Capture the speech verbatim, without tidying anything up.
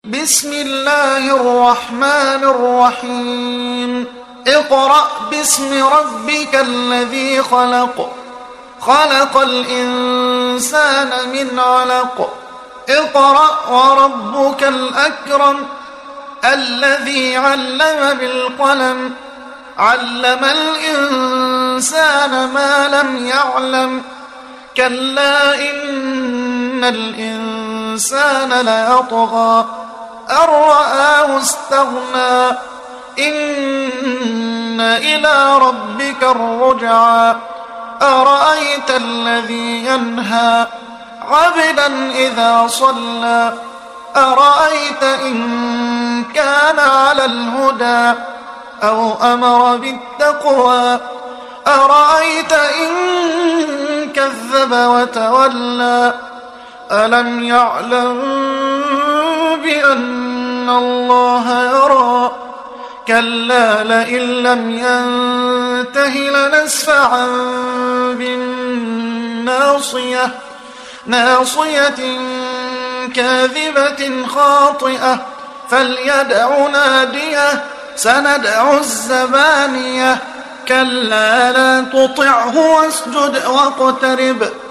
بسم الله الرحمن الرحيم اقرأ باسم ربك الذي خلق خلق الإنسان من علق اقرأ وربك الأكرم الذي علم بالقلم علم الإنسان ما لم يعلم كلا إن الإنسان ليطغى أن رآه استغنى إن إلى ربك الرجعى أرأيت الذي ينهى عبدا إذا صلى أرأيت إن كان على الهدى أو أمر بالتقوى أرأيت إن كذب وتولى ألم يعلم بأن الله يرى كلا لئن لم ينته لنسفعا بالناصية ناصية كاذبة خاطئة فليدع ناديه سندع الزبانية كلا لا تطعه واسجد واقترب